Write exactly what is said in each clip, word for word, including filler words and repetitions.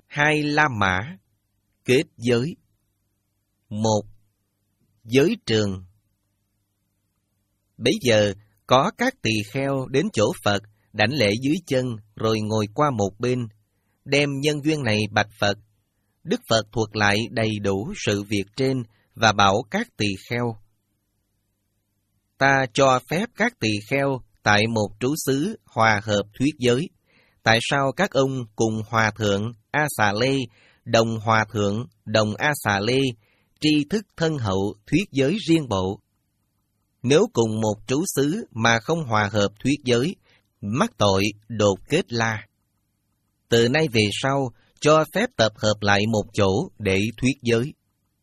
Hai La Mã kết giới. Một, giới trường. Bấy giờ có các tỳ kheo đến chỗ Phật, đảnh lễ dưới chân rồi ngồi qua một bên, đem nhân duyên này bạch Phật. Đức Phật thuật lại đầy đủ sự việc trên và bảo các tỳ kheo: Ta cho phép các tỳ kheo tại một trú xứ hòa hợp thuyết giới. Tại sao các ông cùng Hòa Thượng A Xà Lê, đồng Hòa Thượng, đồng A Xà Lê, tri thức thân hậu thuyết giới riêng bộ? Nếu cùng một trú xứ mà không hòa hợp thuyết giới, mắc tội đột kết la. Từ nay về sau, cho phép tập hợp lại một chỗ để thuyết giới.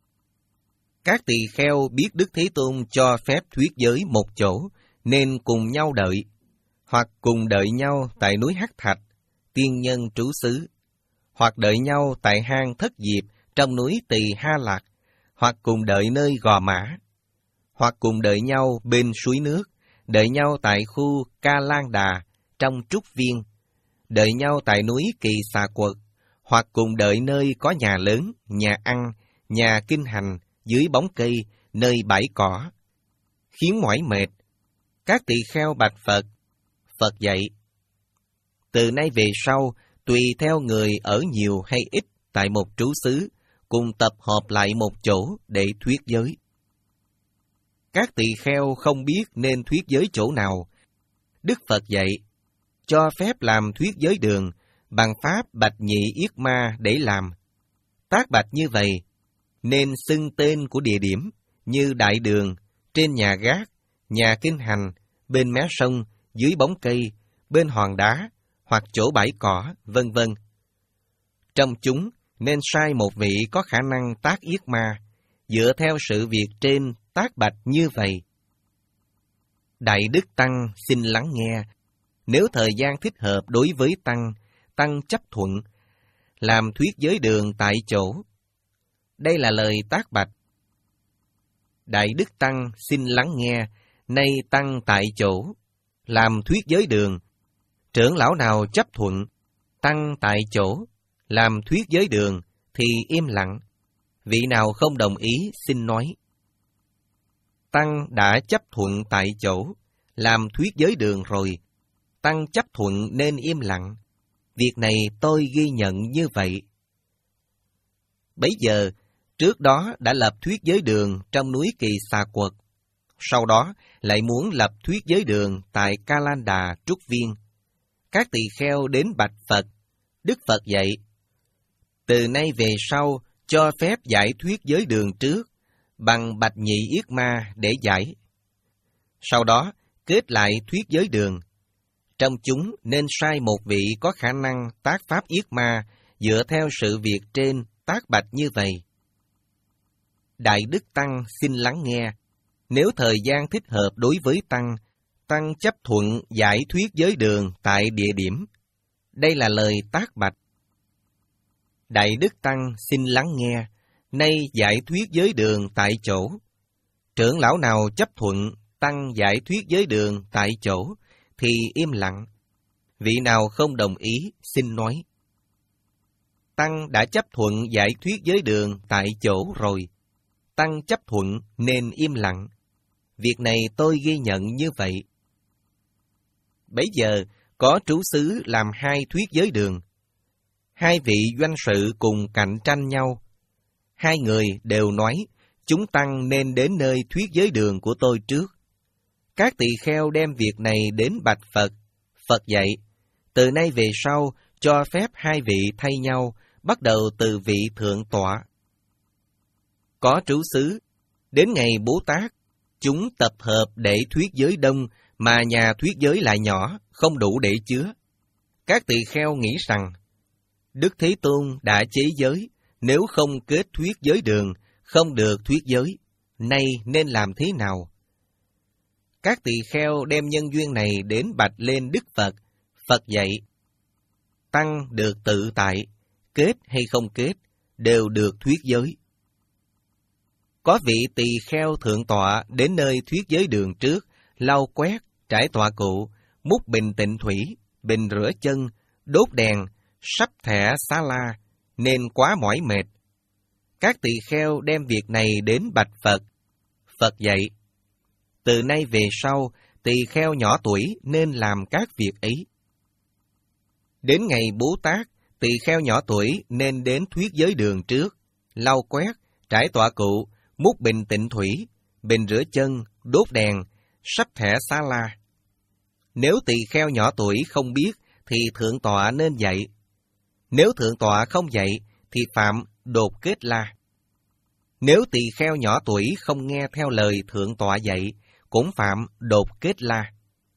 Các tỳ kheo biết Đức Thế Tôn cho phép thuyết giới một chỗ, nên cùng nhau đợi, hoặc cùng đợi nhau tại núi Hắc Thạch, tiên nhân trú xứ, hoặc đợi nhau tại hang Thất Diệp trong núi Tỳ Ha Lạc, hoặc cùng đợi nơi Gò Mã, hoặc cùng đợi nhau bên suối nước, đợi nhau tại khu Ca Lan Đà trong Trúc Viên, đợi nhau tại núi Kỳ Xà Quật, hoặc cùng đợi nơi có nhà lớn, nhà ăn, nhà kinh hành, dưới bóng cây, nơi bãi cỏ. Khiến mỏi mệt, các tỳ kheo bạch Phật. Phật dạy: Từ nay về sau, tùy theo người ở nhiều hay ít tại một trú xứ, cùng tập hợp lại một chỗ để thuyết giới. Các tỳ kheo không biết nên thuyết giới chỗ nào. Đức Phật dạy, cho phép làm thuyết giới đường, bằng pháp bạch nhị yết ma để làm. Tác bạch như vậy, nên xưng tên của địa điểm, như đại đường, trên nhà gác, nhà kinh hành, bên mé sông, dưới bóng cây, bên hòn đá, hoặc chỗ bãi cỏ, vân vân. Trong chúng, nên sai một vị có khả năng tác yết ma, dựa theo sự việc trên tác bạch như vậy. Đại Đức Tăng xin lắng nghe, nếu thời gian thích hợp đối với Tăng, Tăng chấp thuận, làm thuyết giới đường tại chỗ. Đây là lời tác bạch. Đại Đức Tăng xin lắng nghe, nay Tăng tại chỗ, làm thuyết giới đường. Trưởng lão nào chấp thuận, Tăng tại chỗ, làm thuyết giới đường, thì im lặng. Vị nào không đồng ý xin nói. Tăng đã chấp thuận tại chỗ, làm thuyết giới đường rồi. Tăng chấp thuận nên im lặng. Việc này tôi ghi nhận như vậy. Bấy giờ, trước đó đã lập thuyết giới đường trong núi Kỳ Xà Quật. Sau đó lại muốn lập thuyết giới đường tại Ca Lan Đà Trúc Viên. Các tỳ kheo đến bạch Phật. Đức Phật dạy, từ nay về sau cho phép giải thuyết giới đường trước, bằng bạch nhị yết ma để giải. Sau đó kết lại thuyết giới đường. Trong chúng nên sai một vị có khả năng tác pháp yết ma, dựa theo sự việc trên tác bạch như vậy. Đại Đức Tăng xin lắng nghe, nếu thời gian thích hợp đối với Tăng, Tăng chấp thuận giải thuyết giới đường tại địa điểm. Đây là lời tác bạch. Đại Đức Tăng xin lắng nghe, nay giải thuyết giới đường tại chỗ. Trưởng lão nào chấp thuận Tăng giải thuyết giới đường tại chỗ, thì im lặng. Vị nào không đồng ý xin nói. Tăng đã chấp thuận giải thuyết giới đường tại chỗ rồi. Tăng chấp thuận nên im lặng. Việc này tôi ghi nhận như vậy. Bấy giờ, có trú xứ làm hai thuyết giới đường. Hai vị doanh sự cùng cạnh tranh nhau. Hai người đều nói, chúng Tăng nên đến nơi thuyết giới đường của tôi trước. Các tỳ kheo đem việc này đến bạch Phật. Phật dạy, từ nay về sau, cho phép hai vị thay nhau, bắt đầu từ vị thượng tọa. Có trú xứ, đến ngày Bố Tát, chúng tập hợp để thuyết giới đông, mà nhà thuyết giới lại nhỏ, không đủ để chứa. Các tỳ kheo nghĩ rằng, Đức Thế Tôn đã chế giới, nếu không kết thuyết giới đường, không được thuyết giới, nay nên làm thế nào? Các tỳ kheo đem nhân duyên này đến bạch lên Đức Phật. Phật dạy, Tăng được tự tại, kết hay không kết, đều được thuyết giới. Có vị tỳ kheo thượng tọa đến nơi thuyết giới đường trước, lau quét, trải tọa cụ, múc bình tịnh thủy, bình rửa chân, đốt đèn, sắp thẻ xá la, nên quá mỏi mệt. Các tỳ kheo đem việc này đến bạch Phật. Phật dạy, từ nay về sau, tỳ kheo nhỏ tuổi nên làm các việc ấy. Đến ngày Bố Tát, tỳ kheo nhỏ tuổi nên đến thuyết giới đường trước, lau quét, trải tọa cụ, múc bình tịnh thủy, bình rửa chân, đốt đèn, sắp thẻ xá la. Nếu tỳ kheo nhỏ tuổi không biết, thì thượng tọa nên dạy. Nếu thượng tọa không dạy, thì phạm đột kết la. Nếu tỳ kheo nhỏ tuổi không nghe theo lời thượng tọa dạy, cũng phạm đột kết la.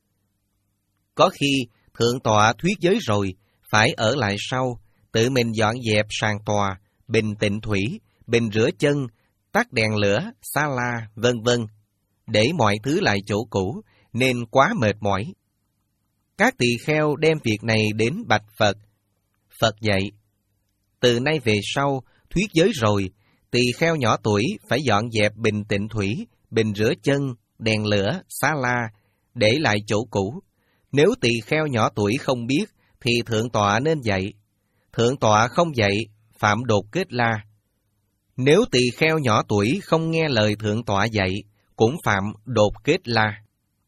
Có khi thượng tọa thuyết giới rồi, phải ở lại sau, tự mình dọn dẹp sàn tòa, bình tịnh thủy, bình rửa chân, tắt đèn lửa, xá la, vân vân, để mọi thứ lại chỗ cũ, nên quá mệt mỏi. Các tỳ kheo đem việc này đến bạch Phật. Phật dạy, từ nay về sau, thuyết giới rồi, tỳ kheo nhỏ tuổi phải dọn dẹp bình tịnh thủy, bình rửa chân, đèn lửa, xá la, để lại chỗ cũ. Nếu tỳ kheo nhỏ tuổi không biết, thì thượng tọa nên dạy. Thượng tọa không dạy, phạm đột kết la. Nếu tỳ kheo nhỏ tuổi không nghe lời thượng tọa dạy, cũng phạm đột kết la.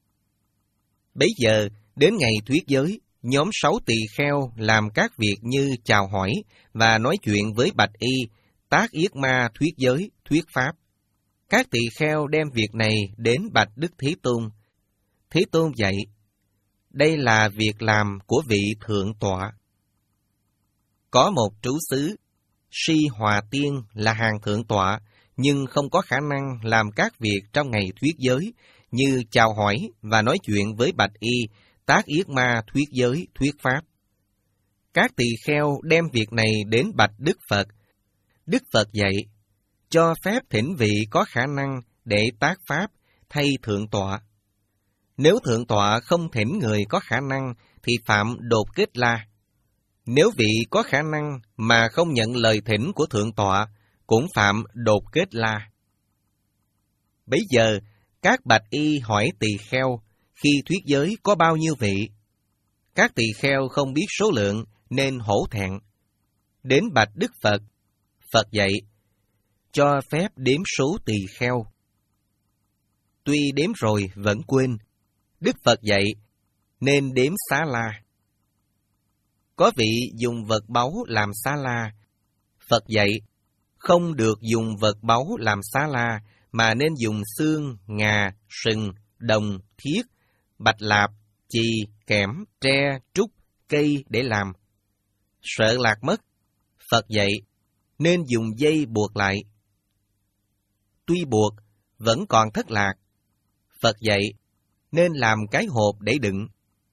Bấy giờ, đến ngày thuyết giới, nhóm sáu tỳ kheo làm các việc như chào hỏi và nói chuyện với bạch y, tác yết ma thuyết giới, thuyết pháp. Các tỳ kheo đem việc này đến bạch Đức Thế Tôn. Thế Tôn dạy, đây là việc làm của vị thượng tọa. Có một trú xứ, Si Hòa Tiên là hàng thượng tọa, nhưng không có khả năng làm các việc trong ngày thuyết giới, như chào hỏi và nói chuyện với bạch y, tác yết ma thuyết giới, thuyết pháp. Các tỳ kheo đem việc này đến bạch Đức Phật. Đức Phật dạy, cho phép thỉnh vị có khả năng để tác pháp thay thượng tọa. Nếu thượng tọa không thỉnh người có khả năng, thì phạm đột kết la. Nếu vị có khả năng mà không nhận lời thỉnh của thượng tọa, cũng phạm đột kết la. Bấy giờ, các bạch y hỏi tỳ kheo, khi thuyết giới có bao nhiêu vị? Các tỳ kheo không biết số lượng, nên hổ thẹn. Đến bạch Đức Phật. Phật dạy, cho phép đếm số tỳ kheo. Tuy đếm rồi vẫn quên. Đức Phật dạy, nên đếm xá la. Có vị dùng vật báu làm xá la. Phật dạy, không được dùng vật báu làm xá la, mà nên dùng xương, ngà, sừng, đồng, thiết, bạch lạp, chì, kẽm, tre, trúc, cây để làm. Sợ lạc mất. Phật dạy, nên dùng dây buộc lại. Tuy buộc, vẫn còn thất lạc. Phật dạy, nên làm cái hộp để đựng.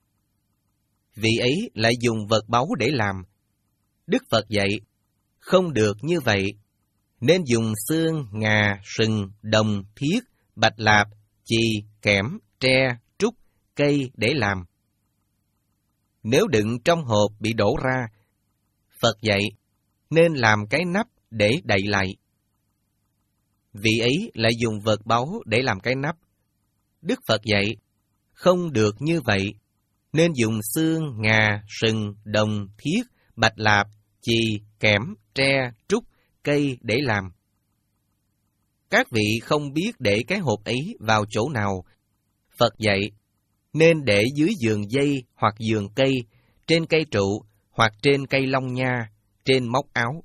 Vị ấy lại dùng vật báu để làm. Đức Phật dạy, không được như vậy, nên dùng xương, ngà, sừng, đồng, thiết, bạch lạp, chì, kẽm, tre, trúc, cây để làm. Nếu đựng trong hộp bị đổ ra, Phật dạy, nên làm cái nắp để đậy lại. Vị ấy lại dùng vật báu để làm cái nắp. Đức Phật dạy, không được như vậy, nên dùng xương, ngà, sừng, đồng, thiết, bạch lạp, chì, kẽm, tre, trúc, cây để làm. Các vị không biết để cái hộp ấy vào chỗ nào. Phật dạy, nên để dưới giường dây hoặc giường cây, trên cây trụ hoặc trên cây long nha, trên móc áo.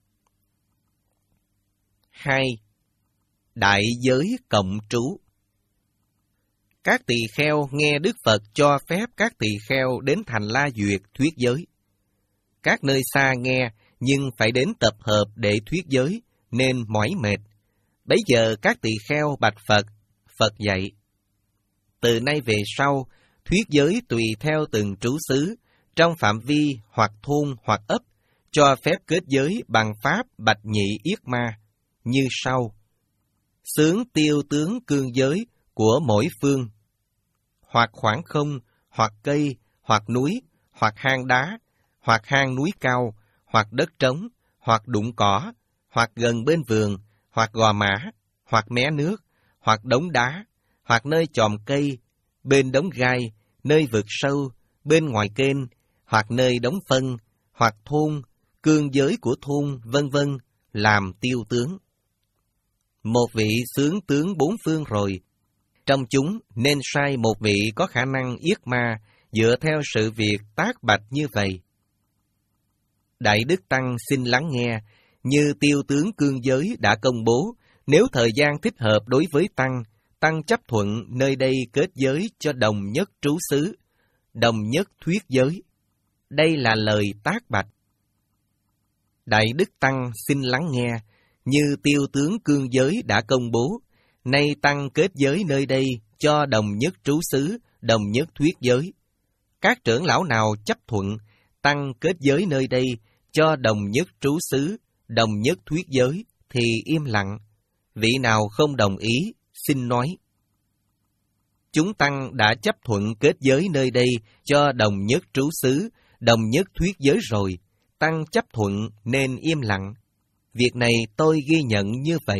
hai. Đại giới cộng trú. Các tỳ kheo nghe Đức Phật cho phép các tỳ kheo đến thành La Duyệt thuyết giới. Các nơi xa nghe, nhưng phải đến tập hợp để thuyết giới, nên mỏi mệt. Bấy giờ các tỳ kheo bạch Phật. Phật dạy, từ nay về sau, thuyết giới tùy theo từng trú xứ, trong phạm vi hoặc thôn hoặc ấp, cho phép kết giới bằng pháp bạch nhị yết ma, như sau. Xướng tiêu tướng cương giới của mỗi phương, hoặc khoảng không, hoặc cây, hoặc núi, hoặc hang đá, hoặc hang núi cao, hoặc đất trống, hoặc đụng cỏ, hoặc gần bên vườn, hoặc gò mã, hoặc mé nước, hoặc đống đá, hoặc nơi chòm cây, bên đống gai, nơi vực sâu, bên ngoài kênh, hoặc nơi đống phân, hoặc thôn, cương giới của thôn, vân vân làm tiêu tướng. Một vị xướng tướng bốn phương rồi, trong chúng nên sai một vị có khả năng yết ma dựa theo sự việc tác bạch như vậy. Đại Đức Tăng xin lắng nghe, như tiêu tướng cương giới đã công bố, nếu thời gian thích hợp đối với Tăng, Tăng chấp thuận nơi đây kết giới cho đồng nhất trú xứ, đồng nhất thuyết giới. Đây là lời tác bạch. Đại Đức Tăng xin lắng nghe, như tiêu tướng cương giới đã công bố, nay Tăng kết giới nơi đây cho đồng nhất trú xứ, đồng nhất thuyết giới. Các trưởng lão nào chấp thuận, Tăng kết giới nơi đây cho đồng nhất trú xứ, đồng nhất thuyết giới, thì im lặng. Vị nào không đồng ý, xin nói. Chúng Tăng đã chấp thuận kết giới nơi đây cho đồng nhất trú xứ, đồng nhất thuyết giới rồi. Tăng chấp thuận nên im lặng. Việc này tôi ghi nhận như vậy.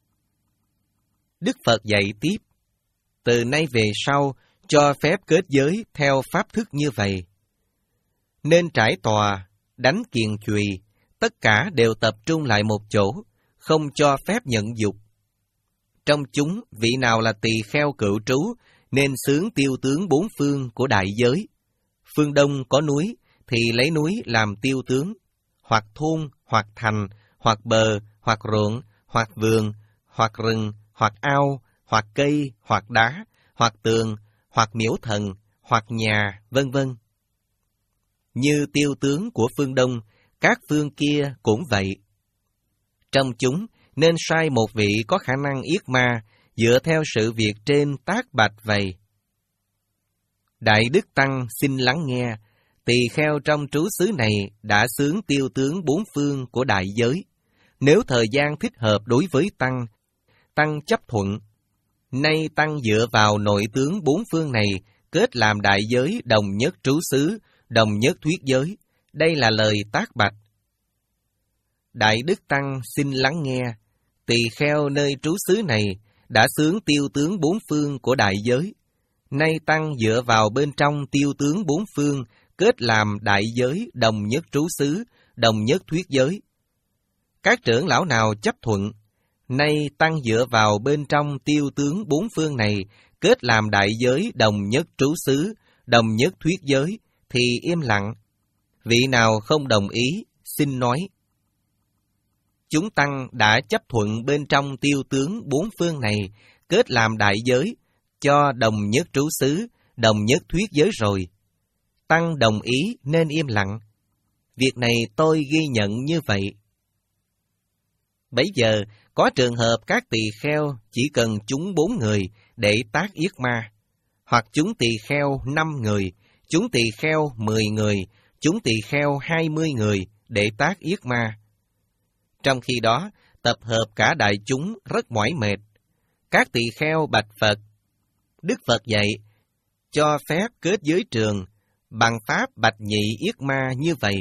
Đức Phật dạy tiếp, từ nay về sau, cho phép kết giới theo pháp thức như vậy. Nên trải tòa, đánh kiền chùy, tất cả đều tập trung lại một chỗ, không cho phép nhận dục. Trong chúng, vị nào là tỳ kheo cựu trú, nên xướng tiêu tướng bốn phương của đại giới. Phương Đông có núi, thì lấy núi làm tiêu tướng, hoặc thôn, hoặc thành, hoặc bờ, hoặc ruộng, hoặc vườn, hoặc rừng, hoặc ao, hoặc cây, hoặc đá, hoặc tường, hoặc miếu thần, hoặc nhà, vân vân. Như tiêu tướng của phương Đông, các phương kia cũng vậy. Trong chúng nên sai một vị có khả năng yết ma, dựa theo sự việc trên tác bạch vậy. Đại Đức Tăng xin lắng nghe, tỳ kheo trong trú xứ này đã xướng tiêu tướng bốn phương của đại giới. Nếu thời gian thích hợp đối với Tăng, Tăng chấp thuận. Nay Tăng dựa vào nội tướng bốn phương này, kết làm đại giới đồng nhất trú xứ, đồng nhất thuyết giới. Đây là lời tác bạch. Đại Đức Tăng xin lắng nghe, tỳ kheo nơi trú xứ này đã xướng tiêu tướng bốn phương của đại giới. Nay Tăng dựa vào bên trong tiêu tướng bốn phương, kết làm đại giới đồng nhất trú xứ, đồng nhất thuyết giới. Các trưởng lão nào chấp thuận, nay Tăng dựa vào bên trong tiêu tướng bốn phương này, kết làm đại giới đồng nhất trú xứ, đồng nhất thuyết giới, thì im lặng. Vị nào không đồng ý, xin nói. Chúng Tăng đã chấp thuận bên trong tiêu tướng bốn phương này, kết làm đại giới, cho đồng nhất trú xứ, đồng nhất thuyết giới rồi. Tăng đồng ý nên im lặng. Việc này tôi ghi nhận như vậy. Bấy giờ, có trường hợp các tỳ kheo chỉ cần chúng bốn người để tác yết ma, hoặc chúng tỳ kheo năm người, chúng tỳ kheo mười người, chúng tỳ kheo hai mươi người để tác yết ma. Trong khi đó, tập hợp cả đại chúng rất mỏi mệt. Các tỳ kheo bạch Phật. Đức Phật dạy, cho phép kết giới trường, bằng pháp bạch nhị yết ma như vậy.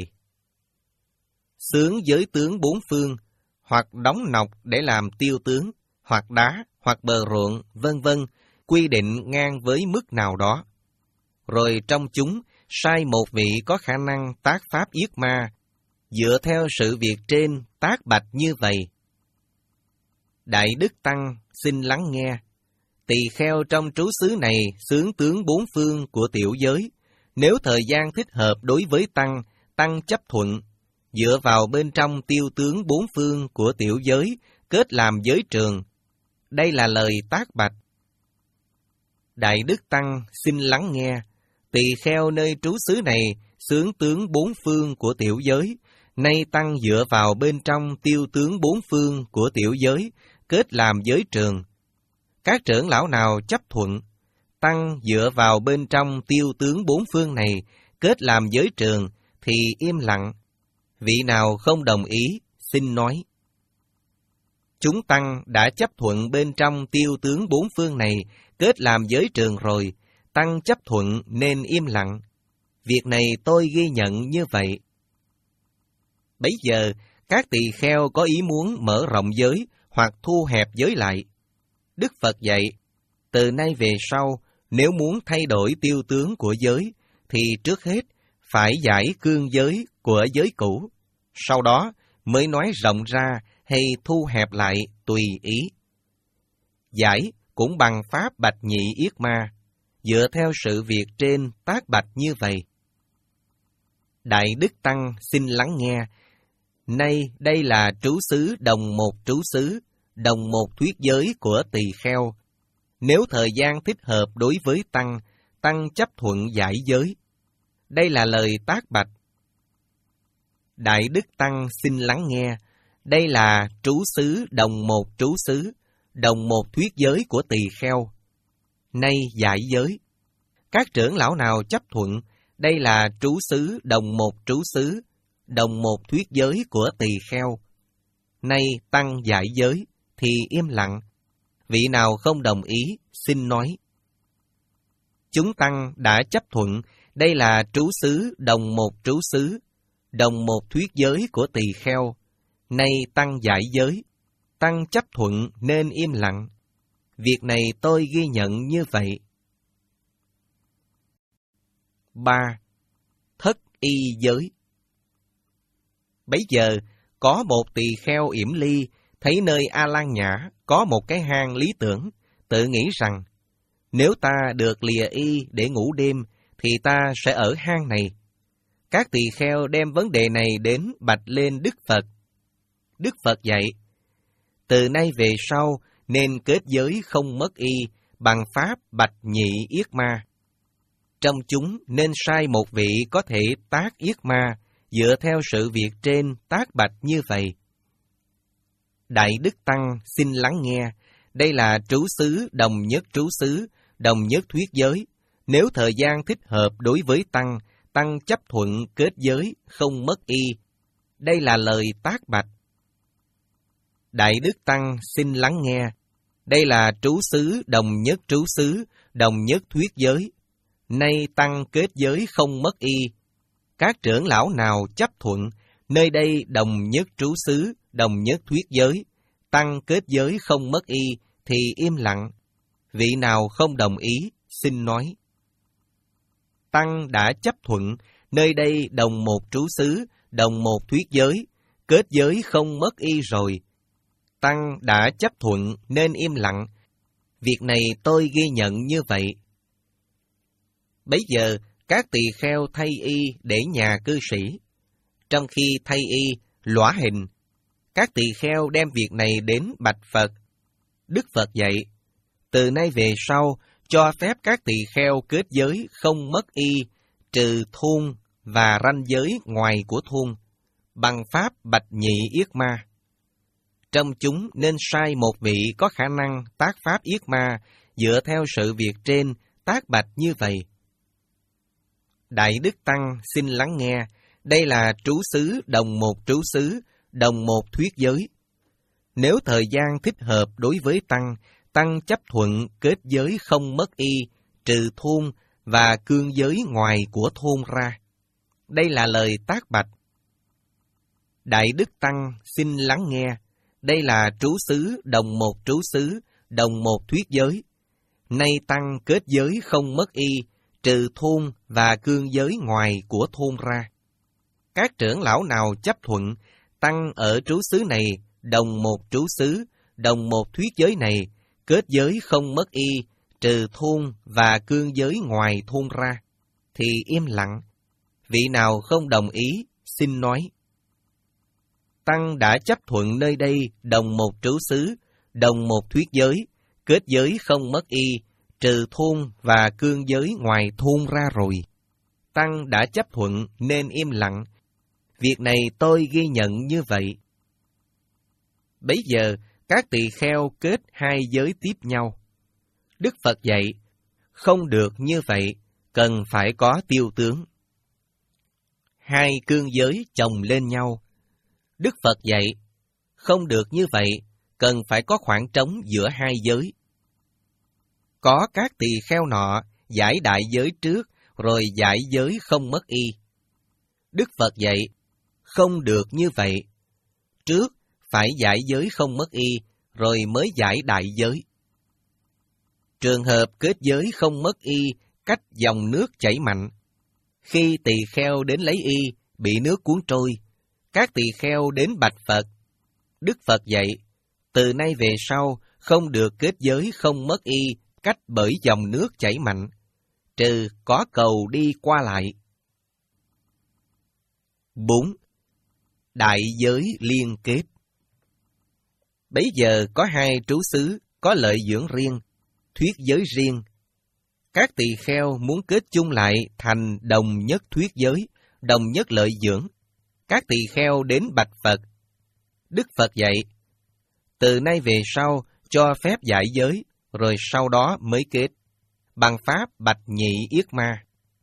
Xướng giới tướng bốn phương, hoặc đóng nọc để làm tiêu tướng, hoặc đá, hoặc bờ ruộng, vân vân, quy định ngang với mức nào đó. Rồi trong chúng, sai một vị có khả năng tác pháp yết ma, dựa theo sự việc trên tác bạch như vậy. Đại Đức Tăng xin lắng nghe, tỳ kheo trong trú xứ này xướng tướng bốn phương của tiểu giới. Nếu thời gian thích hợp đối với Tăng, Tăng chấp thuận, dựa vào bên trong tiêu tướng bốn phương của tiểu giới, kết làm giới trường. Đây là lời tác bạch. Đại Đức Tăng xin lắng nghe, tỳ kheo nơi trú xứ này xướng tướng bốn phương của tiểu giới. Nay Tăng dựa vào bên trong tiêu tướng bốn phương của tiểu giới, kết làm giới trường. Các trưởng lão nào chấp thuận, Tăng dựa vào bên trong tiêu tướng bốn phương này, kết làm giới trường, thì im lặng. Vị nào không đồng ý, xin nói. Chúng Tăng đã chấp thuận bên trong tiêu tướng bốn phương này, kết làm giới trường rồi, Tăng chấp thuận nên im lặng. Việc này tôi ghi nhận như vậy. Bấy giờ, các tỳ kheo có ý muốn mở rộng giới, hoặc thu hẹp giới lại. Đức Phật dạy, từ nay về sau, nếu muốn thay đổi tiêu tướng của giới, thì trước hết phải giải cương giới của giới cũ. sau đó mới nói rộng ra hay thu hẹp lại tùy ý. Giải cũng bằng pháp bạch nhị yết ma, dựa theo sự việc trên tác bạch như vậy. Đại Đức Tăng xin lắng nghe, nay đây là trú xứ đồng một trú xứ, đồng một thuyết giới của tỳ kheo. Nếu thời gian thích hợp đối với Tăng, Tăng chấp thuận giải giới. Đây là lời tác bạch. Đại Đức Tăng xin lắng nghe, đây là trú xứ đồng một trú xứ, đồng một thuyết giới của tỳ kheo. Nay giải giới. Các trưởng lão nào chấp thuận, đây là trú xứ đồng một trú xứ, đồng một thuyết giới của tỳ kheo. Nay Tăng giải giới, thì im lặng. Vị nào không đồng ý, xin nói. Chúng Tăng đã chấp thuận, đây là trú xứ đồng một trú xứ, đồng một thuyết giới của tỳ kheo. Nay Tăng giải giới, Tăng chấp thuận nên im lặng. Việc này tôi ghi nhận như vậy. ba. Thất y giới. Bấy giờ, có một tỳ kheo yểm ly, thấy nơi A Lan Nhã có một cái hang lý tưởng, tự nghĩ rằng, nếu ta được lìa y để ngủ đêm, thì ta sẽ ở hang này. Các tỳ kheo đem vấn đề này đến bạch lên Đức Phật. Đức Phật dạy, từ nay về sau, nên kết giới không mất y, bằng pháp bạch nhị yết ma. Trong chúng nên sai một vị có thể tác yết ma, dựa theo sự việc trên tác bạch như vậy. Đại Đức Tăng xin lắng nghe, đây là trú xứ đồng nhất trú xứ, đồng nhất thuyết giới. Nếu thời gian thích hợp đối với Tăng, Tăng chấp thuận kết giới, không mất y. Đây là lời tác bạch. Đại Đức Tăng xin lắng nghe, đây là trú xứ đồng nhất trú xứ, đồng nhất thuyết giới. Nay Tăng kết giới không mất y. Các trưởng lão nào chấp thuận, nơi đây đồng nhất trú xứ, đồng nhất thuyết giới, Tăng kết giới không mất y, thì im lặng. Vị nào không đồng ý, xin nói. Tăng đã chấp thuận, nơi đây đồng một trú xứ, đồng một thuyết giới, kết giới không mất y rồi. Tăng đã chấp thuận nên im lặng. Việc này tôi ghi nhận như vậy. Bấy giờ, các tỳ kheo thay y để nhà cư sĩ. Trong khi thay y, lõa hình, các tỳ kheo đem việc này đến bạch Phật. Đức Phật dạy, từ nay về sau, cho phép các tỳ kheo kết giới không mất y, trừ thun và ranh giới ngoài của thun, bằng pháp bạch nhị yết ma. Trong chúng nên sai một vị có khả năng tác pháp yết ma, dựa theo sự việc trên, tác bạch như vậy. Đại Đức Tăng xin lắng nghe, đây là trú xứ đồng một trú xứ, đồng một thuyết giới. Nếu thời gian thích hợp đối với Tăng, Tăng chấp thuận kết giới không mất y, trừ thun và cương giới ngoài của thun ra. Đây là lời tác bạch. Đại Đức Tăng xin lắng nghe, đây là trú xứ đồng một trú xứ, đồng một thuyết giới. Nay Tăng kết giới không mất y, trừ thun và cương giới ngoài của thun ra. Các trưởng lão nào chấp thuận, Tăng ở trú xứ này, đồng một trú xứ, đồng một thuyết giới này, kết giới không mất y, trừ thun và cương giới ngoài thun ra, thì im lặng. Vị nào không đồng ý, xin nói. Tăng đã chấp thuận nơi đây đồng một trú xứ, đồng một thuyết giới, kết giới không mất y, trừ thun và cương giới ngoài thun ra rồi. Tăng đã chấp thuận nên im lặng. Việc này tôi ghi nhận như vậy. Bấy giờ, các tỳ kheo kết hai giới tiếp nhau. Đức Phật dạy, không được như vậy, cần phải có tiêu tướng. Hai cương giới chồng lên nhau. Đức Phật dạy, không được như vậy, cần phải có khoảng trống giữa hai giới. Có các tỳ kheo nọ giải đại giới trước, rồi giải giới không mất y. Đức Phật dạy, không được như vậy. Trước phải giải giới không mất y, rồi mới giải đại giới. Trường hợp kết giới không mất y, cách dòng nước chảy mạnh. Khi tỳ kheo đến lấy y, bị nước cuốn trôi, Các tỳ kheo đến bạch Phật. Đức Phật dạy, từ nay về sau, không được kết giới không mất y, cách bởi dòng nước chảy mạnh, trừ có cầu đi qua lại. bốn. Đại giới liên kết. Bấy giờ có hai trú xứ, có lợi dưỡng riêng, thuyết giới riêng. Các tỳ kheo muốn kết chung lại thành đồng nhất thuyết giới, đồng nhất lợi dưỡng. Các tỳ kheo đến bạch Phật. Đức Phật dạy, từ nay về sau cho phép giải giới, rồi sau đó mới kết, bằng pháp bạch nhị yết ma.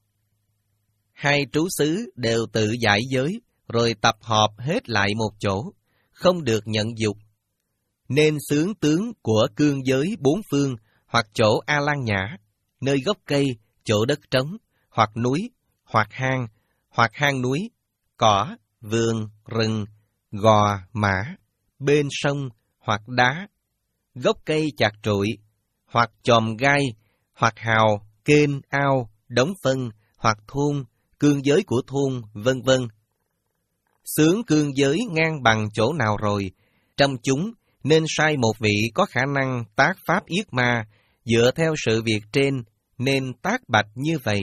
Hai trú xứ đều tự giải giới, rồi tập họp hết lại một chỗ, không được nhận dục. Nên xướng tướng của cương giới bốn phương, hoặc chỗ A Lan Nhã, nơi gốc cây, chỗ đất trống, hoặc núi, hoặc hang, hoặc hang núi, cỏ, vườn, rừng, gò, mã, bên sông, hoặc đá, gốc cây chạc trụi, hoặc chòm gai, hoặc hào, kênh, ao, đống phân, hoặc thôn, cương giới của thôn, vân vân. Xướng cương giới ngang bằng chỗ nào rồi, trong chúng nên sai một vị có khả năng tác pháp yết ma, dựa theo sự việc trên, nên tác bạch như vậy.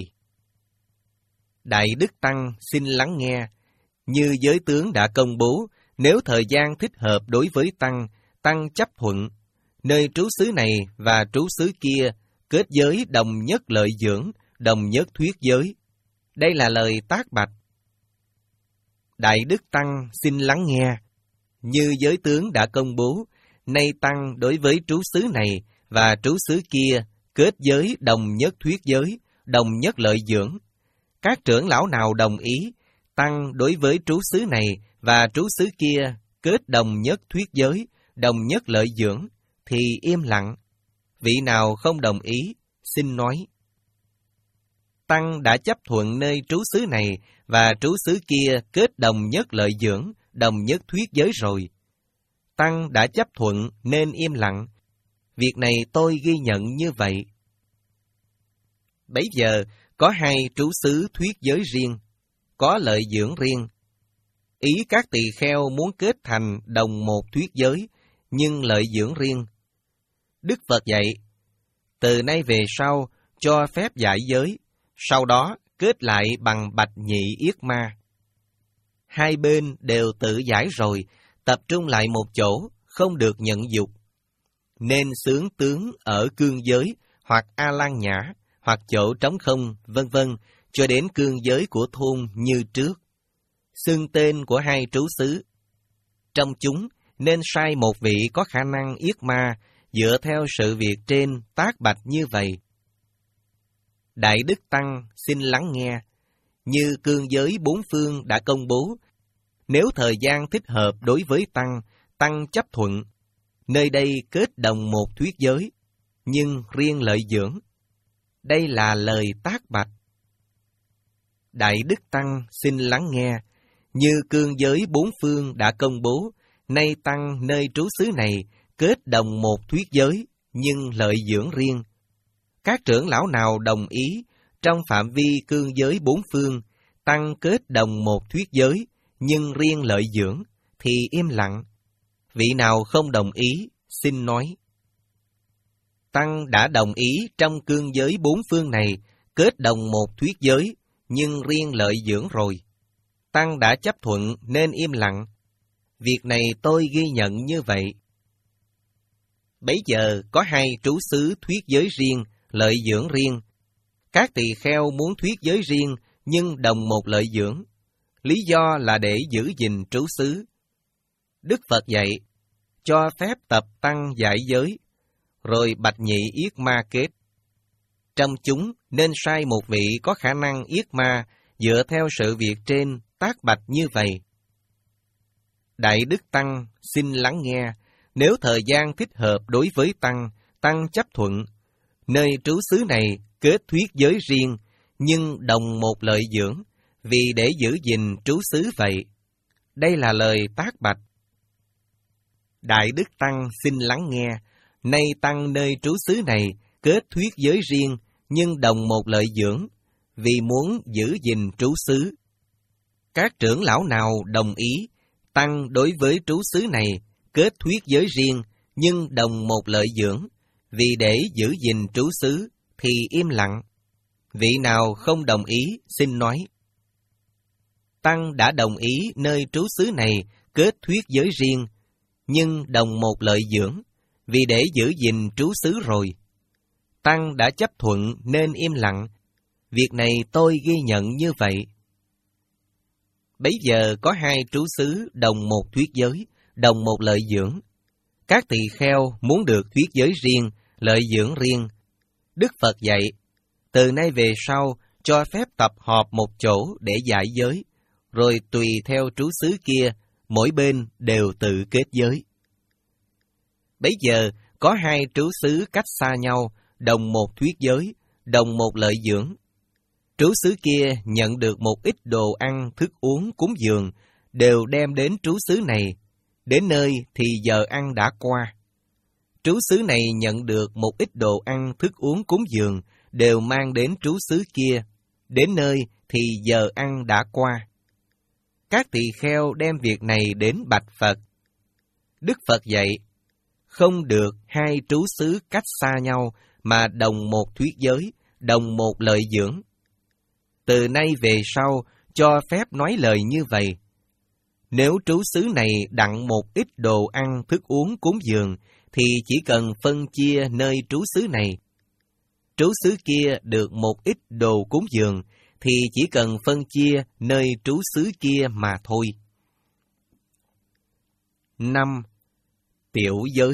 Đại Đức Tăng xin lắng nghe, như giới tướng đã công bố, nếu thời gian thích hợp đối với Tăng, Tăng chấp thuận, nơi trú xứ này và trú xứ kia kết giới đồng nhất lợi dưỡng, đồng nhất thuyết giới. Đây là lời tác bạch. Đại Đức Tăng xin lắng nghe, như giới tướng đã công bố, nay Tăng đối với trú xứ này và trú xứ kia kết giới đồng nhất thuyết giới, đồng nhất lợi dưỡng. Các trưởng lão nào đồng ý, Tăng đối với trú xứ này và trú xứ kia kết đồng nhất thuyết giới, đồng nhất lợi dưỡng, thì im lặng. Vị nào không đồng ý, xin nói. Tăng đã chấp thuận nơi trú xứ này và trú xứ kia kết đồng nhất lợi dưỡng, đồng nhất thuyết giới rồi. Tăng đã chấp thuận nên im lặng. Việc này tôi ghi nhận như vậy. Bấy giờ có hai trú xứ thuyết giới riêng, có lợi dưỡng riêng. Ý các tỳ kheo muốn kết thành đồng một thuyết giới, nhưng lợi dưỡng riêng. Đức Phật dạy, từ nay về sau cho phép giải giới, sau đó kết lại bằng bạch nhị yết ma. Hai bên đều tự giải rồi, tập trung lại một chỗ, không được nhận dục. Nên xướng tướng ở cương giới, hoặc A Lan Nhã, hoặc chỗ trống không, vân vân, cho đến cương giới của thôn như trước. Xưng tên của hai trú xứ. Trong chúng nên sai một vị có khả năng yết ma, dựa theo sự việc trên tác bạch như vậy. Đại Đức Tăng xin lắng nghe, như cương giới bốn phương đã công bố, nếu thời gian thích hợp đối với Tăng, Tăng chấp thuận, nơi đây kết đồng một thuyết giới, nhưng riêng lợi dưỡng. Đây là lời tác bạch. Đại Đức Tăng xin lắng nghe, như cương giới bốn phương đã công bố, nay Tăng nơi trú xứ này kết đồng một thuyết giới, nhưng lợi dưỡng riêng. Các trưởng lão nào đồng ý, trong phạm vi cương giới bốn phương, Tăng kết đồng một thuyết giới, nhưng riêng lợi dưỡng, thì im lặng. Vị nào không đồng ý, xin nói. Tăng đã đồng ý trong cương giới bốn phương này, kết đồng một thuyết giới, nhưng riêng lợi dưỡng rồi. Tăng đã chấp thuận nên im lặng. Việc này tôi ghi nhận như vậy. Bấy giờ có hai trú xứ thuyết giới riêng, lợi dưỡng riêng. Các tỳ kheo muốn thuyết giới riêng, nhưng đồng một lợi dưỡng. Lý do là để giữ gìn trú xứ. Đức Phật dạy, cho phép tập Tăng giải giới, rồi bạch nhị yết ma kết. Trong chúng nên sai một vị có khả năng yết ma, dựa theo sự việc trên tác bạch như vậy. Đại Đức Tăng xin lắng nghe, nếu thời gian thích hợp đối với Tăng, Tăng chấp thuận, nơi trú xứ này kết thuyết giới riêng, nhưng đồng một lợi dưỡng, vì để giữ gìn trú xứ vậy. Đây là lời tác bạch. Đại Đức Tăng xin lắng nghe, nay Tăng nơi trú xứ này kết thuyết giới riêng, nhưng đồng một lợi dưỡng, vì muốn giữ gìn trú xứ. Các trưởng lão nào đồng ý, Tăng đối với trú xứ này kết thuyết giới riêng, nhưng đồng một lợi dưỡng, vì để giữ gìn trú xứ thì im lặng. Vị nào không đồng ý, xin nói. Tăng đã đồng ý nơi trú xứ này kết thuyết giới riêng, nhưng đồng một lợi dưỡng, vì để giữ gìn trú xứ rồi. Tăng đã chấp thuận nên im lặng, việc này tôi ghi nhận như vậy. Bấy giờ có hai trú xứ đồng một thuyết giới, đồng một lợi dưỡng. Các tỳ kheo muốn được thuyết giới riêng, lợi dưỡng riêng. Đức Phật dạy, từ nay về sau cho phép tập họp một chỗ để giải giới, rồi tùy theo trú xứ kia, mỗi bên đều tự kết giới. Bấy giờ có hai trú xứ cách xa nhau, đồng một thuyết giới, đồng một lợi dưỡng. Trú xứ kia nhận được một ít đồ ăn, thức uống, cúng dường, đều đem đến trú xứ này. Đến nơi thì giờ ăn đã qua. Trú xứ này nhận được một ít đồ ăn, thức uống, cúng dường, đều mang đến trú xứ kia. Đến nơi thì giờ ăn đã qua. Các tỳ kheo đem việc này đến bạch Phật. Đức Phật dạy, không được hai trú xứ cách xa nhau mà đồng một thuyết giới, đồng một lợi dưỡng. Từ nay về sau cho phép nói lời như vậy. Nếu trú xứ này đặng một ít đồ ăn, thức uống, cúng dường, thì chỉ cần phân chia nơi trú xứ này. Trú xứ kia được một ít đồ cúng dường, thì chỉ cần phân chia nơi trú xứ kia mà thôi. năm. Tiểu giới.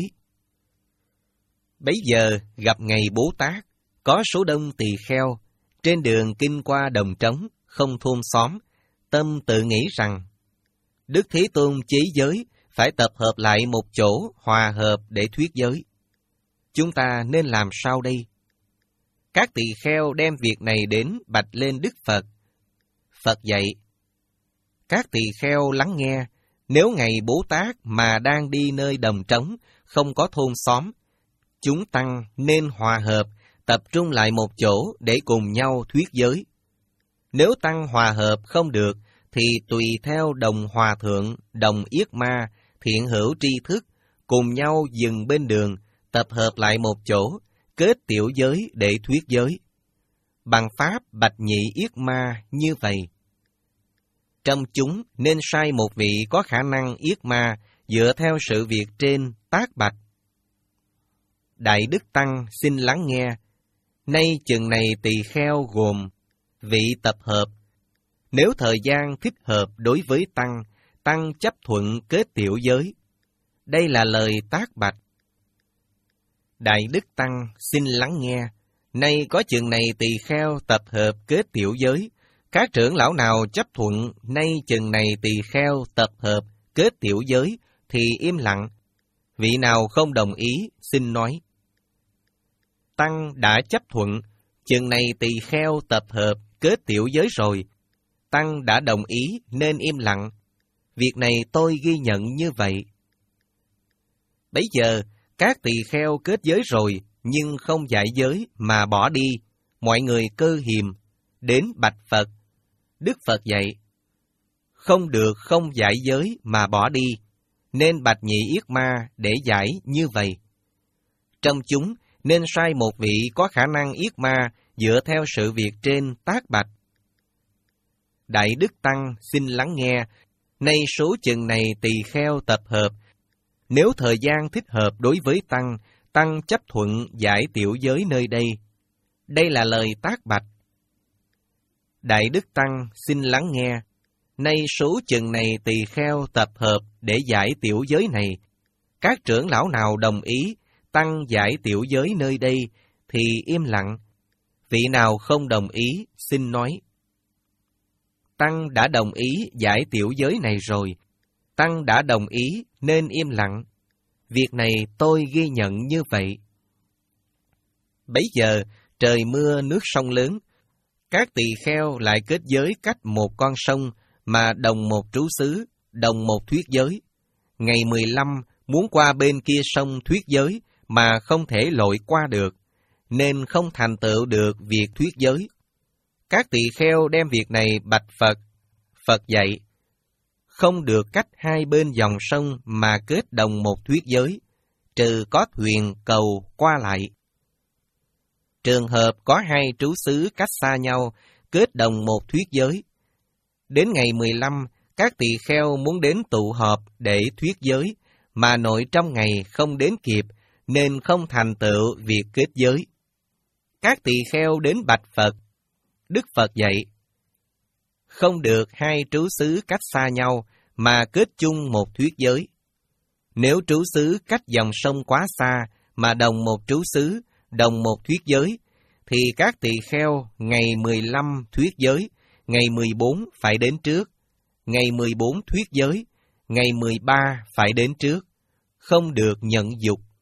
Bấy giờ gặp ngày Bố Tát, có số đông tỳ kheo, trên đường kinh qua đồng trống, không thôn xóm, tâm tự nghĩ rằng, Đức Thế Tôn chế giới, phải tập hợp lại một chỗ, hòa hợp để thuyết giới. Chúng ta nên làm sao đây? Các tỳ kheo đem việc này đến bạch lên Đức Phật. Phật dạy, các tỳ kheo lắng nghe, nếu ngày Bố Tát mà đang đi nơi đồng trống, không có thôn xóm, chúng tăng nên hòa hợp, tập trung lại một chỗ để cùng nhau thuyết giới. Nếu tăng hòa hợp không được, thì tùy theo đồng hòa thượng, đồng yết ma, thiện hữu tri thức, cùng nhau dừng bên đường, tập hợp lại một chỗ, kết tiểu giới để thuyết giới. Bằng pháp bạch nhị yết ma như vậy. Trong chúng nên sai một vị có khả năng yết ma, dựa theo sự việc trên tác bạch. Đại Đức Tăng xin lắng nghe, nay chừng này tỳ kheo gồm vị tập hợp. Nếu thời gian thích hợp đối với Tăng, Tăng chấp thuận kết tiểu giới. Đây là lời tác bạch. Đại Đức Tăng xin lắng nghe, nay có chừng này tỳ kheo tập hợp kết tiểu giới. Các trưởng lão nào chấp thuận nay chừng này tỳ kheo tập hợp kết tiểu giới thì im lặng. Vị nào không đồng ý xin nói. Tăng đã chấp thuận, chừng này tỳ kheo tập hợp kết tiểu giới rồi. Tăng đã đồng ý nên im lặng. Việc này tôi ghi nhận như vậy. Bấy giờ, các tỳ kheo kết giới rồi, nhưng không giải giới mà bỏ đi. Mọi người cơ hiềm, đến bạch Phật. Đức Phật dạy, không được không giải giới mà bỏ đi, nên bạch nhị yết ma để giải như vậy. Trong chúng, nên sai một vị có khả năng yết ma dựa theo sự việc trên tác bạch. Đại Đức Tăng xin lắng nghe, nay số chừng này tỳ kheo tập hợp. Nếu thời gian thích hợp đối với Tăng, Tăng chấp thuận giải tiểu giới nơi đây. Đây là lời tác bạch. Đại Đức Tăng xin lắng nghe, nay số chừng này tỳ kheo tập hợp để giải tiểu giới này. Các trưởng lão nào đồng ý Tăng giải tiểu giới nơi đây thì im lặng. Vị nào không đồng ý xin nói. Tăng đã đồng ý giải tiểu giới này rồi. Tăng đã đồng ý nên im lặng. Việc này tôi ghi nhận như vậy. Bấy giờ trời mưa nước sông lớn. Các tỳ kheo lại kết giới cách một con sông mà đồng một trú xứ, đồng một thuyết giới. Ngày mười lăm muốn qua bên kia sông thuyết giới mà không thể lội qua được, nên không thành tựu được việc thuyết giới. Các tỳ kheo đem việc này bạch Phật. Phật dạy, không được cách hai bên dòng sông mà kết đồng một thuyết giới, trừ có thuyền cầu qua lại. Trường hợp có hai trú xứ cách xa nhau, kết đồng một thuyết giới. Đến ngày mười lăm, các tỳ kheo muốn đến tụ họp để thuyết giới, mà nội trong ngày không đến kịp, nên không thành tựu việc kết giới. Các tỳ kheo đến bạch Phật. Đức Phật dạy, không được hai trú xứ cách xa nhau, mà kết chung một thuyết giới. Nếu trú xứ cách dòng sông quá xa, mà đồng một trú xứ, đồng một thuyết giới, thì các tỳ kheo ngày mười lăm thuyết giới, ngày mười bốn phải đến trước, ngày mười bốn thuyết giới, ngày mười ba phải đến trước, không được nhận dục.